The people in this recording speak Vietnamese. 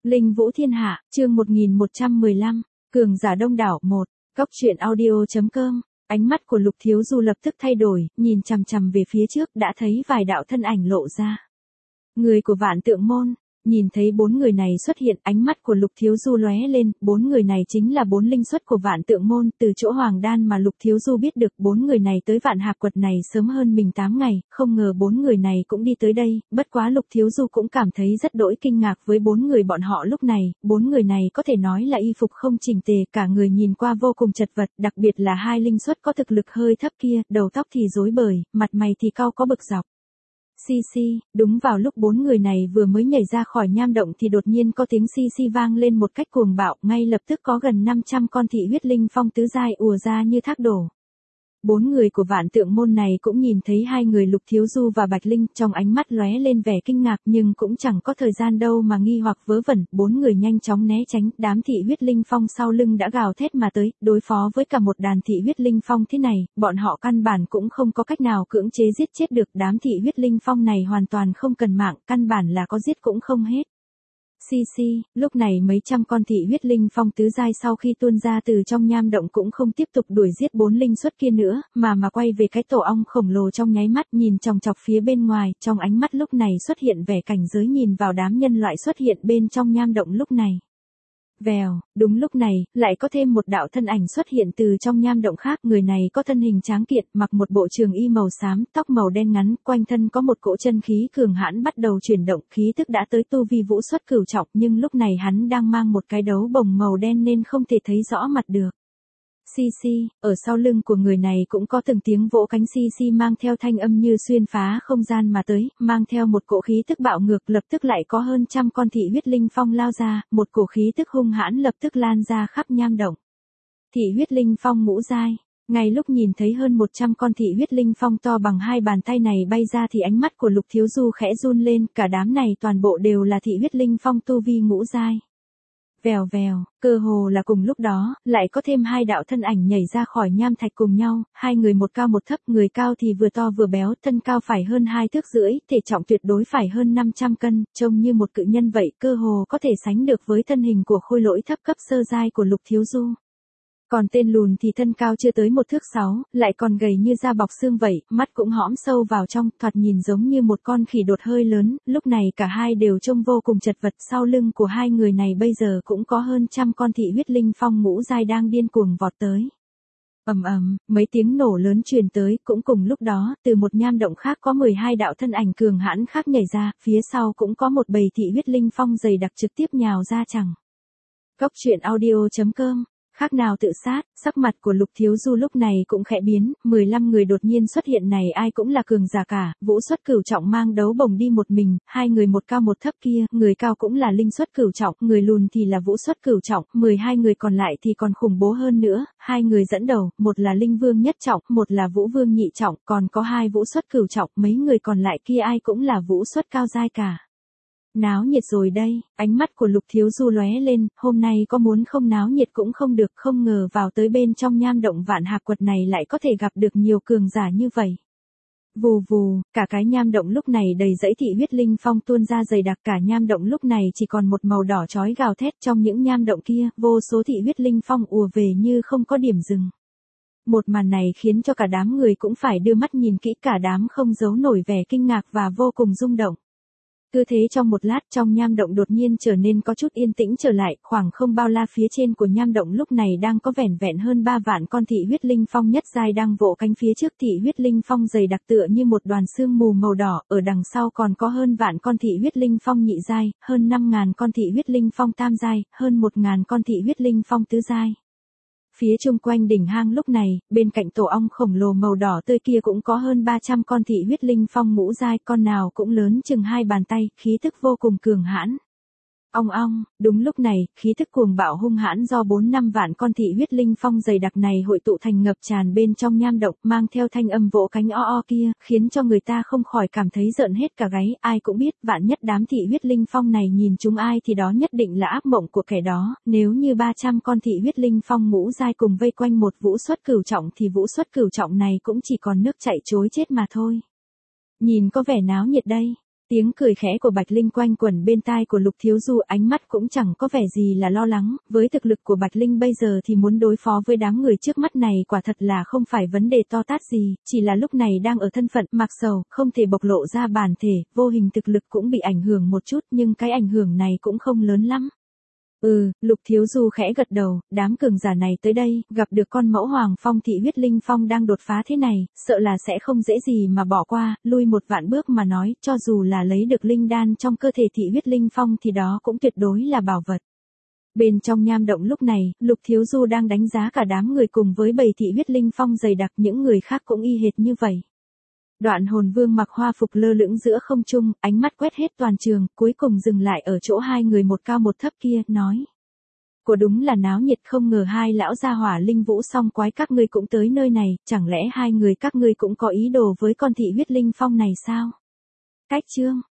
Linh Vũ Thiên Hạ, chương 1115, Cường giả đông đảo 1, Cốc truyện audio.com. Ánh mắt của Lục Thiếu Du lập tức thay đổi, nhìn chằm chằm về phía trước đã thấy vài đạo thân ảnh lộ ra. Người của Vạn Tượng Môn. Nhìn thấy 4 người này xuất hiện, ánh mắt của Lục Thiếu Du lóe lên, 4 người này chính là 4 linh xuất của Vạn Tượng Môn, từ chỗ Hoàng Đan mà Lục Thiếu Du biết được 4 người này tới Vạn Hạc Quật này sớm hơn mình 8 ngày, không ngờ 4 người này cũng đi tới đây, bất quá Lục Thiếu Du cũng cảm thấy rất đỗi kinh ngạc với 4 người bọn họ lúc này, 4 người này có thể nói là y phục không chỉnh tề, cả người nhìn qua vô cùng chật vật, đặc biệt là hai linh xuất có thực lực hơi thấp kia, đầu tóc thì rối bời, mặt mày thì cau có bực dọc. Đúng vào lúc 4 người này vừa mới nhảy ra khỏi nham động thì đột nhiên có tiếng vang lên một cách cuồng bạo, ngay lập tức có gần 500 con thị huyết linh phong tứ giai ùa ra như thác đổ. 4 người của Vạn Tượng Môn này cũng nhìn thấy hai người Lục Thiếu Du và Bạch Linh, trong ánh mắt lóe lên vẻ kinh ngạc nhưng cũng chẳng có thời gian đâu mà nghi hoặc vớ vẩn, 4 người nhanh chóng né tránh, đám thị huyết linh phong sau lưng đã gào thét mà tới, đối phó với cả một đàn thị huyết linh phong thế này, bọn họ căn bản cũng không có cách nào cưỡng chế giết chết được, đám thị huyết linh phong này hoàn toàn không cần mạng, căn bản là có giết cũng không hết. Lúc này mấy trăm con thị huyết linh phong tứ giai sau khi tuôn ra từ trong nham động cũng không tiếp tục đuổi giết 4 linh xuất kia nữa, mà quay về cái tổ ong khổng lồ trong nháy mắt, nhìn chòng chọc phía bên ngoài, trong ánh mắt lúc này xuất hiện vẻ cảnh giới nhìn vào đám nhân loại xuất hiện bên trong nham động lúc này. Vèo, đúng lúc này, lại có thêm một đạo thân ảnh xuất hiện từ trong nham động khác, người này có thân hình tráng kiện, mặc một bộ trường y màu xám, tóc màu đen ngắn, quanh thân có một cỗ chân khí cường hãn bắt đầu chuyển động, khí tức đã tới tu vi vũ xuất cửu trọng, nhưng lúc này hắn đang mang một cái đấu bồng màu đen nên không thể thấy rõ mặt được. Ở sau lưng của người này cũng có từng tiếng vỗ cánh mang theo thanh âm như xuyên phá không gian mà tới, mang theo một cỗ khí tức bạo ngược, lập tức lại có hơn trăm con thị huyết linh phong lao ra, một cổ khí tức hung hãn lập tức lan ra khắp nham động. Thị huyết linh phong ngũ giai. Ngay lúc nhìn thấy hơn 100 con thị huyết linh phong to bằng hai bàn tay này bay ra thì ánh mắt của Lục Thiếu Du khẽ run lên, cả đám này toàn bộ đều là thị huyết linh phong tu vi ngũ giai. Vèo, cơ hồ là cùng lúc đó, lại có thêm hai đạo thân ảnh nhảy ra khỏi nham thạch cùng nhau, hai người một cao một thấp, người cao thì vừa to vừa béo, thân cao phải hơn 2 thước rưỡi, thể trọng tuyệt đối phải hơn 500 cân, trông như một cự nhân vậy, cơ hồ có thể sánh được với thân hình của khôi lỗi thấp cấp sơ giai của Lục Thiếu Du. Còn tên lùn thì thân cao chưa tới 1 thước 6, lại còn gầy như da bọc xương vậy, mắt cũng hõm sâu vào trong, thoạt nhìn giống như một con khỉ đột hơi lớn, lúc này cả hai đều trông vô cùng chật vật, sau lưng của hai người này bây giờ cũng có hơn trăm con thị huyết linh phong ngũ giai đang điên cuồng vọt tới. Mấy tiếng nổ lớn truyền tới, cũng cùng lúc đó, từ một nham động khác có 12 đạo thân ảnh cường hãn khác nhảy ra, phía sau cũng có một bầy thị huyết linh phong dày đặc trực tiếp nhào ra chẳng. Cốc truyện audio.com. Khác nào tự sát, sắc mặt của Lục Thiếu Du lúc này cũng khẽ biến, 15 người đột nhiên xuất hiện này ai cũng là cường giả cả, vũ xuất cửu trọng mang đấu bồng đi một mình, hai người một cao một thấp kia, người cao cũng là linh xuất cửu trọng, người lùn thì là vũ xuất cửu trọng, 12 người còn lại thì còn khủng bố hơn nữa, hai người dẫn đầu, một là linh vương nhất trọng, một là vũ vương nhị trọng, còn có hai vũ xuất cửu trọng, mấy người còn lại kia ai cũng là vũ xuất cao giai cả. Náo nhiệt rồi đây, ánh mắt của Lục Thiếu Du lóe lên, hôm nay có muốn không náo nhiệt cũng không được, không ngờ vào tới bên trong nham động Vạn Hạc Quật này lại có thể gặp được nhiều cường giả như vậy. Vù, cả cái nham động lúc này đầy dãy thị huyết linh phong tuôn ra dày đặc, cả nham động lúc này chỉ còn một màu đỏ chói gào thét, trong những nham động kia, vô số thị huyết linh phong ùa về như không có điểm dừng. Một màn này khiến cho cả đám người cũng phải đưa mắt nhìn kỹ, cả đám không giấu nổi vẻ kinh ngạc và vô cùng rung động. Cứ thế trong một lát trong nham động đột nhiên trở nên có chút yên tĩnh trở lại, khoảng không bao la phía trên của nham động lúc này đang có vẻn hơn 3 vạn con thị huyết linh phong nhất giai đang vỗ cánh phía trước, thị huyết linh phong dày đặc tựa như một đoàn sương mù màu đỏ, ở đằng sau còn có hơn vạn con thị huyết linh phong nhị giai, hơn 5.000 con thị huyết linh phong tam giai, hơn 1.000 con thị huyết linh phong tứ giai. Phía chung quanh đỉnh hang lúc này, bên cạnh tổ ong khổng lồ màu đỏ tươi kia cũng có hơn 300 con thị huyết linh phong ngũ giai, con nào cũng lớn chừng 2 bàn tay, khí tức vô cùng cường hãn. Ong, đúng lúc này, khí tức cuồng bạo hung hãn do 4-5 vạn con thị huyết linh phong dày đặc này hội tụ thành ngập tràn bên trong nham động, mang theo thanh âm vỗ cánh o kia, khiến cho người ta không khỏi cảm thấy rợn hết cả gáy, ai cũng biết, vạn nhất đám thị huyết linh phong này nhìn chúng ai thì đó nhất định là ác mộng của kẻ đó, nếu như 300 con thị huyết linh phong ngũ giai cùng vây quanh một vũ xuất cửu trọng thì vũ xuất cửu trọng này cũng chỉ còn nước chảy trối chết mà thôi. Nhìn có vẻ náo nhiệt đây. Tiếng cười khẽ của Bạch Linh quanh quẩn bên tai của Lục Thiếu Du, ánh mắt cũng chẳng có vẻ gì là lo lắng, với thực lực của Bạch Linh bây giờ thì muốn đối phó với đám người trước mắt này quả thật là không phải vấn đề to tát gì, chỉ là lúc này đang ở thân phận mặc sầu, không thể bộc lộ ra bản thể, vô hình thực lực cũng bị ảnh hưởng một chút nhưng cái ảnh hưởng này cũng không lớn lắm. Lục Thiếu Du khẽ gật đầu, đám cường giả này tới đây, gặp được con mẫu Hoàng Phong thị huyết linh phong đang đột phá thế này, sợ là sẽ không dễ gì mà bỏ qua, lui một vạn bước mà nói, cho dù là lấy được linh đan trong cơ thể thị huyết linh phong thì đó cũng tuyệt đối là bảo vật. Bên trong nham động lúc này, Lục Thiếu Du đang đánh giá cả đám người cùng với bầy thị huyết linh phong dày đặc, những người khác cũng y hệt như vậy. Đoạn Hồn Vương mặc hoa phục lơ lửng giữa không trung, ánh mắt quét hết toàn trường, cuối cùng dừng lại ở chỗ hai người một cao một thấp kia, nói. Của đúng là náo nhiệt, không ngờ hai lão gia hỏa linh vũ song quái các ngươi cũng tới nơi này, chẳng lẽ hai người các ngươi cũng có ý đồ với con thị huyết linh phong này sao? Cách chương